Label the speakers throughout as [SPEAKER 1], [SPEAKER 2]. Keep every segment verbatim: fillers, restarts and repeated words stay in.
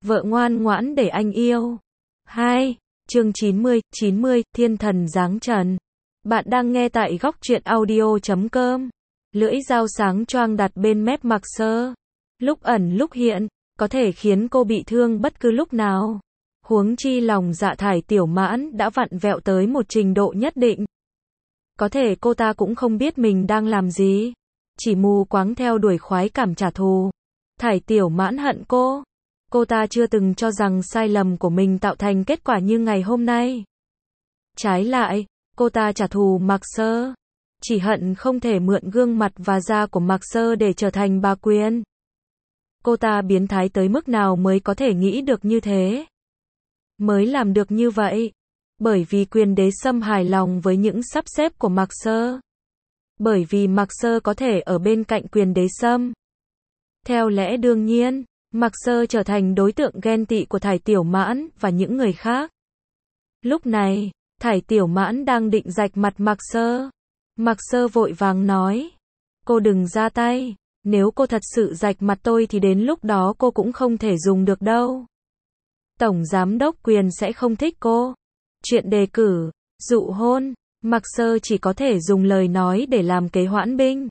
[SPEAKER 1] Vợ ngoan ngoãn để anh yêu. hai. Chương chín mươi, chín mươi, Thiên thần giáng trần. Bạn đang nghe tại góc truyện audio chấm com. Lưỡi dao sáng choang đặt bên mép Mạc Sơ. Lúc ẩn lúc hiện, có thể khiến cô bị thương bất cứ lúc nào. Huống chi lòng dạ Thải Tiểu Mãn đã vặn vẹo tới một trình độ nhất định. Có thể cô ta cũng không biết mình đang làm gì. Chỉ mù quáng theo đuổi khoái cảm trả thù. Thải Tiểu Mãn hận cô. Cô ta chưa từng cho rằng sai lầm của mình tạo thành kết quả như ngày hôm nay. Trái lại, cô ta trả thù Mạc Sơ. Chỉ hận không thể mượn gương mặt và da của Mạc Sơ để trở thành bà Quyền. Cô ta biến thái tới mức nào mới có thể nghĩ được như thế? Mới làm được như vậy. Bởi vì Quyền Đế Sâm hài lòng với những sắp xếp của Mạc Sơ. Bởi vì Mạc Sơ có thể ở bên cạnh Quyền Đế Sâm. Theo lẽ đương nhiên, Mạc Sơ trở thành đối tượng ghen tị của Thải Tiểu Mãn và những người khác. Lúc này, Thải Tiểu Mãn đang định rạch mặt Mạc Sơ. Mạc Sơ vội vàng nói. Cô đừng ra tay. Nếu cô thật sự rạch mặt tôi thì đến lúc đó cô cũng không thể dùng được đâu. Tổng Giám đốc Quyền sẽ không thích cô. Chuyện đề cử, dụ hôn, Mạc Sơ chỉ có thể dùng lời nói để làm kế hoãn binh.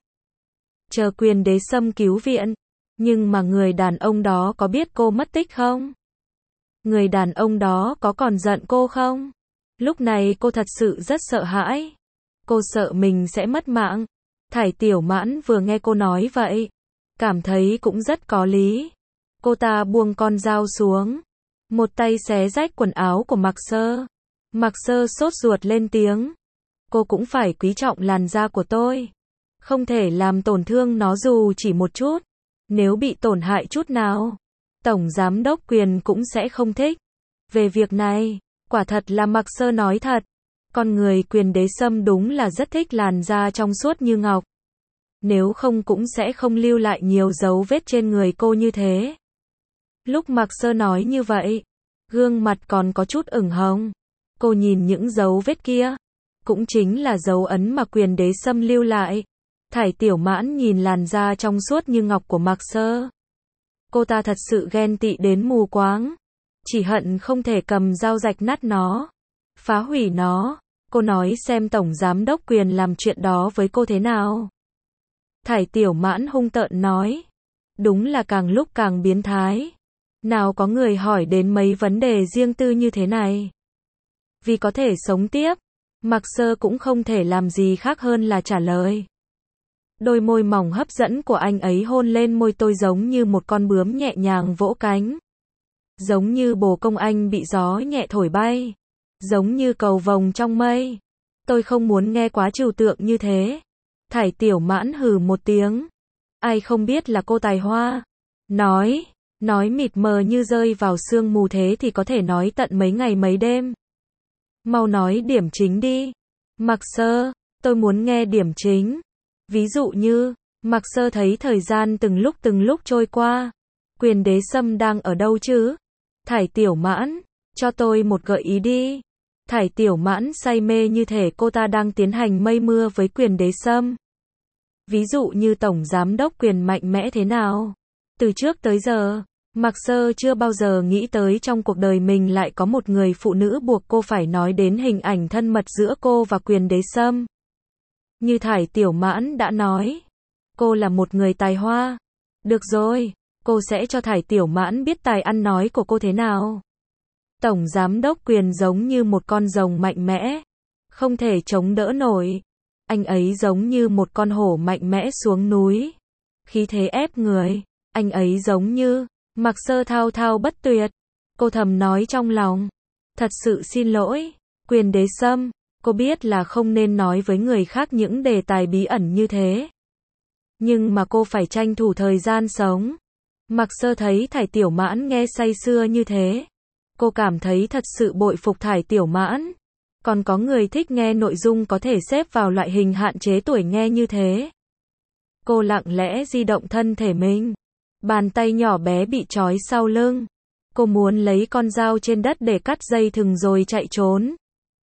[SPEAKER 1] Chờ Quyền Đế Sâm cứu viện. Nhưng mà người đàn ông đó có biết cô mất tích không? Người đàn ông đó có còn giận cô không? Lúc này cô thật sự rất sợ hãi. Cô sợ mình sẽ mất mạng. Thải Tiểu Mãn vừa nghe cô nói vậy, cảm thấy cũng rất có lý. Cô ta buông con dao xuống. Một tay xé rách quần áo của Mạc Sơ. Mạc Sơ sốt ruột lên tiếng. Cô cũng phải quý trọng làn da của tôi. Không thể làm tổn thương nó dù chỉ một chút. Nếu bị tổn hại chút nào, Tổng Giám đốc Quyền cũng sẽ không thích. Về việc này, quả thật là Mạc Sơ nói thật. Con người Quyền Đế Sâm đúng là rất thích làn da trong suốt như ngọc. Nếu không cũng sẽ không lưu lại nhiều dấu vết trên người cô như thế. Lúc Mạc Sơ nói như vậy, gương mặt còn có chút ửng hồng. Cô nhìn những dấu vết kia, cũng chính là dấu ấn mà Quyền Đế Sâm lưu lại. Thải Tiểu Mãn nhìn làn da trong suốt như ngọc của Mạc Sơ. Cô ta thật sự ghen tị đến mù quáng. Chỉ hận không thể cầm dao rạch nát nó. Phá hủy nó. Cô nói xem Tổng Giám đốc Quyền làm chuyện đó với cô thế nào. Thải Tiểu Mãn hung tợn nói. Đúng là càng lúc càng biến thái. Nào có người hỏi đến mấy vấn đề riêng tư như thế này. Vì có thể sống tiếp, Mạc Sơ cũng không thể làm gì khác hơn là trả lời. Đôi môi mỏng hấp dẫn của anh ấy hôn lên môi tôi giống như một con bướm nhẹ nhàng vỗ cánh. Giống như bồ công anh bị gió nhẹ thổi bay. Giống như cầu vồng trong mây. Tôi không muốn nghe quá trừu tượng như thế. Thải Tiểu Mãn hừ một tiếng. Ai không biết là cô tài hoa. Nói, nói mịt mờ như rơi vào sương mù thế thì có thể nói tận mấy ngày mấy đêm. Mau nói điểm chính đi. Mạc Sơ, tôi muốn nghe điểm chính. Ví dụ như, Mạc Sơ thấy thời gian từng lúc từng lúc trôi qua. Quyền Đế Sâm đang ở đâu chứ? Thải Tiểu Mãn, cho tôi một gợi ý đi. Thải Tiểu Mãn say mê như thể cô ta đang tiến hành mây mưa với Quyền Đế Sâm. Ví dụ như Tổng Giám đốc Quyền mạnh mẽ thế nào? Từ trước tới giờ, Mạc Sơ chưa bao giờ nghĩ tới trong cuộc đời mình lại có một người phụ nữ buộc cô phải nói đến hình ảnh thân mật giữa cô và Quyền Đế Sâm. Như Thải Tiểu Mãn đã nói, cô là một người tài hoa. Được rồi, cô sẽ cho Thải Tiểu Mãn biết tài ăn nói của cô thế nào. Tổng Giám đốc Quyền giống như một con rồng mạnh mẽ, không thể chống đỡ nổi. Anh ấy giống như một con hổ mạnh mẽ xuống núi, khí thế ép người. Anh ấy giống như Mạc Sơ thao thao bất tuyệt. Cô thầm nói trong lòng, thật sự xin lỗi, Quyền Đế Sâm. Cô biết là không nên nói với người khác những đề tài bí ẩn như thế. Nhưng mà cô phải tranh thủ thời gian sống. Mạc Sơ thấy Thải Tiểu Mãn nghe say sưa như thế. Cô cảm thấy thật sự bội phục Thải Tiểu Mãn. Còn có người thích nghe nội dung có thể xếp vào loại hình hạn chế tuổi nghe như thế. Cô lặng lẽ di động thân thể mình. Bàn tay nhỏ bé bị trói sau lưng. Cô muốn lấy con dao trên đất để cắt dây thừng rồi chạy trốn.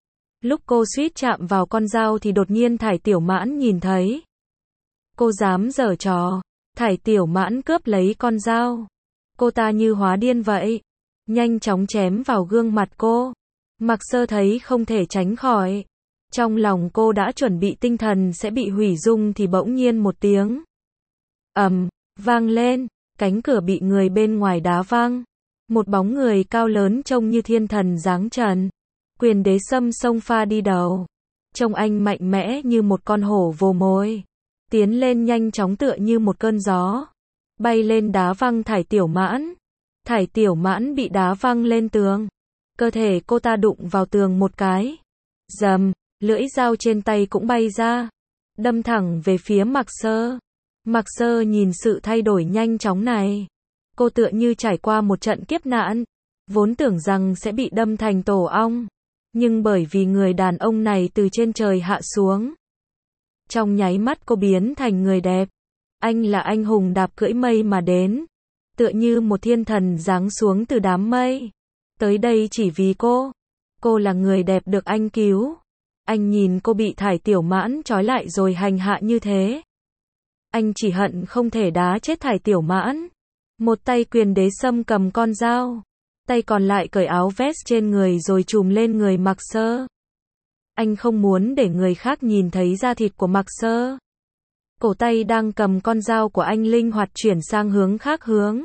[SPEAKER 1] Lúc cô suýt chạm vào con dao thì đột nhiên Thải Tiểu Mãn nhìn thấy. Cô dám giở trò. Thải Tiểu Mãn cướp lấy con dao. Cô ta như hóa điên vậy. nhanh chóng chém vào gương mặt cô. Mạc Sơ thấy không thể tránh khỏi. Trong lòng cô đã chuẩn bị tinh thần sẽ bị hủy dung thì bỗng nhiên một tiếng ầm vang lên, cánh cửa bị người bên ngoài đá văng. Một bóng người cao lớn trông như thiên thần giáng trần. Quyền Đế Sâm xông pha đi đầu. Trông anh mạnh mẽ như một con hổ vồ mồi. Tiến lên nhanh chóng tựa như một cơn gió. Bay lên đá văng Thải Tiểu Mãn. Thải Tiểu Mãn bị đá văng lên tường. Cơ thể cô ta đụng vào tường một cái. Rầm, lưỡi dao trên tay cũng bay ra. Đâm thẳng về phía Mạc Sơ. Mạc Sơ nhìn sự thay đổi nhanh chóng này. Cô tựa như trải qua một trận kiếp nạn. Vốn tưởng rằng sẽ bị đâm thành tổ ong. Nhưng bởi vì người đàn ông này từ trên trời hạ xuống. Trong nháy mắt cô biến thành người đẹp. Anh là anh hùng đạp cưỡi mây mà đến. Tựa như một thiên thần giáng xuống từ đám mây. Tới đây chỉ vì cô. Cô là người đẹp được anh cứu. Anh nhìn cô bị Thải Tiểu Mãn trói lại rồi hành hạ như thế. Anh chỉ hận không thể đá chết Thải Tiểu Mãn. Một tay Quyền Đế Sâm cầm con dao. Tay còn lại cởi áo vest trên người rồi trùm lên người Mạc Sơ. Anh không muốn để người khác nhìn thấy da thịt của Mạc Sơ. Cổ tay đang cầm con dao của anh linh hoạt chuyển sang hướng khác hướng.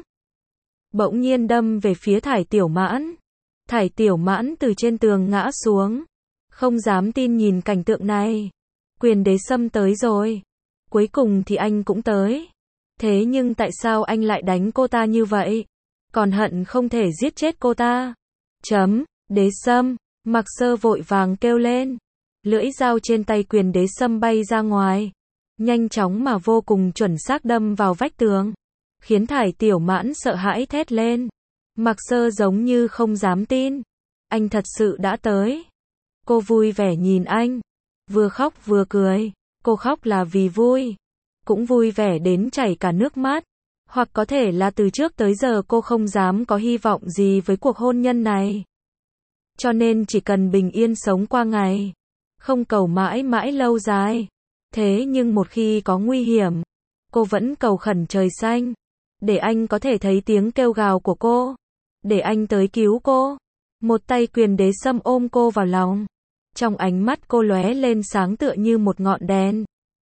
[SPEAKER 1] Bỗng nhiên đâm về phía Thải Tiểu Mãn. Thải Tiểu Mãn từ trên tường ngã xuống. Không dám tin nhìn cảnh tượng này. Quyền Đế Sâm tới rồi. Cuối cùng thì anh cũng tới. Thế nhưng tại sao anh lại đánh cô ta như vậy? Còn hận không thể giết chết cô ta. Chấm, Đế Sâm, Mạc Sơ vội vàng kêu lên. Lưỡi dao trên tay Quyền Đế Sâm bay ra ngoài. Nhanh chóng mà vô cùng chuẩn xác đâm vào vách tường. Khiến Thải Tiểu Mãn sợ hãi thét lên. Mạc Sơ giống như không dám tin. Anh thật sự đã tới. Cô vui vẻ nhìn anh. Vừa khóc vừa cười. Cô khóc là vì vui. Cũng vui vẻ đến chảy cả nước mắt. Hoặc có thể là từ trước tới giờ cô không dám có hy vọng gì với cuộc hôn nhân này. Cho nên chỉ cần bình yên sống qua ngày. Không cầu mãi mãi lâu dài. Thế nhưng một khi có nguy hiểm, cô vẫn cầu khẩn trời xanh. Để anh có thể thấy tiếng kêu gào của cô. Để anh tới cứu cô. Một tay Quyền Đế Sâm ôm cô vào lòng. Trong ánh mắt cô lóe lên sáng tựa như một ngọn đèn.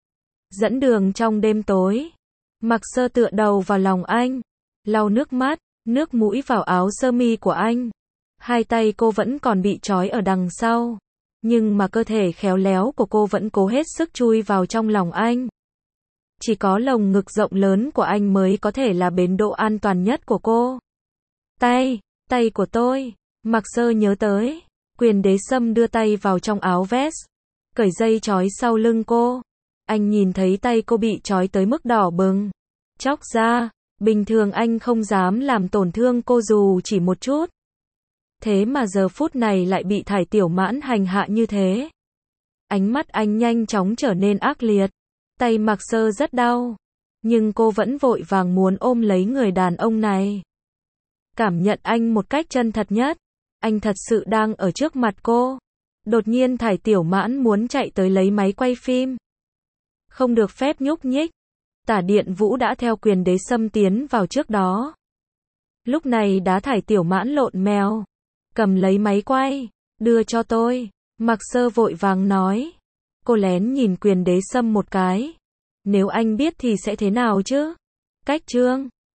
[SPEAKER 1] Dẫn đường trong đêm tối. Mạc Sơ tựa đầu vào lòng anh. Lau nước mắt, nước mũi vào áo sơ mi của anh. Hai tay cô vẫn còn bị trói ở đằng sau. Nhưng mà cơ thể khéo léo của cô vẫn cố hết sức chui vào trong lòng anh. Chỉ có lồng ngực rộng lớn của anh mới có thể là bến đỗ an toàn nhất của cô. Tay, tay của tôi. Mạc Sơ nhớ tới. Quyền Đế Sâm đưa tay vào trong áo vest. Cởi dây trói sau lưng cô. Anh nhìn thấy tay cô bị trói tới mức đỏ bừng. Chóc ra. Bình thường anh không dám làm tổn thương cô dù chỉ một chút. Thế mà giờ phút này lại bị Thải Tiểu Mãn hành hạ như thế. Ánh mắt anh nhanh chóng trở nên ác liệt. Tay Mạc Sơ rất đau. Nhưng cô vẫn vội vàng muốn ôm lấy người đàn ông này. Cảm nhận anh một cách chân thật nhất. Anh thật sự đang ở trước mặt cô. Đột nhiên Thải Tiểu Mãn muốn chạy tới lấy máy quay phim. Không được phép nhúc nhích. Tả Điện Vũ đã theo Quyền Đế Sâm tiến vào trước đó. Lúc này đá Thải Tiểu Mãn lộn mèo. Cầm lấy máy quay. Đưa cho tôi. Mạc Sơ vội vàng nói. Cô lén nhìn Quyền Đế Sâm một cái. Nếu anh biết thì sẽ thế nào chứ? Cách chương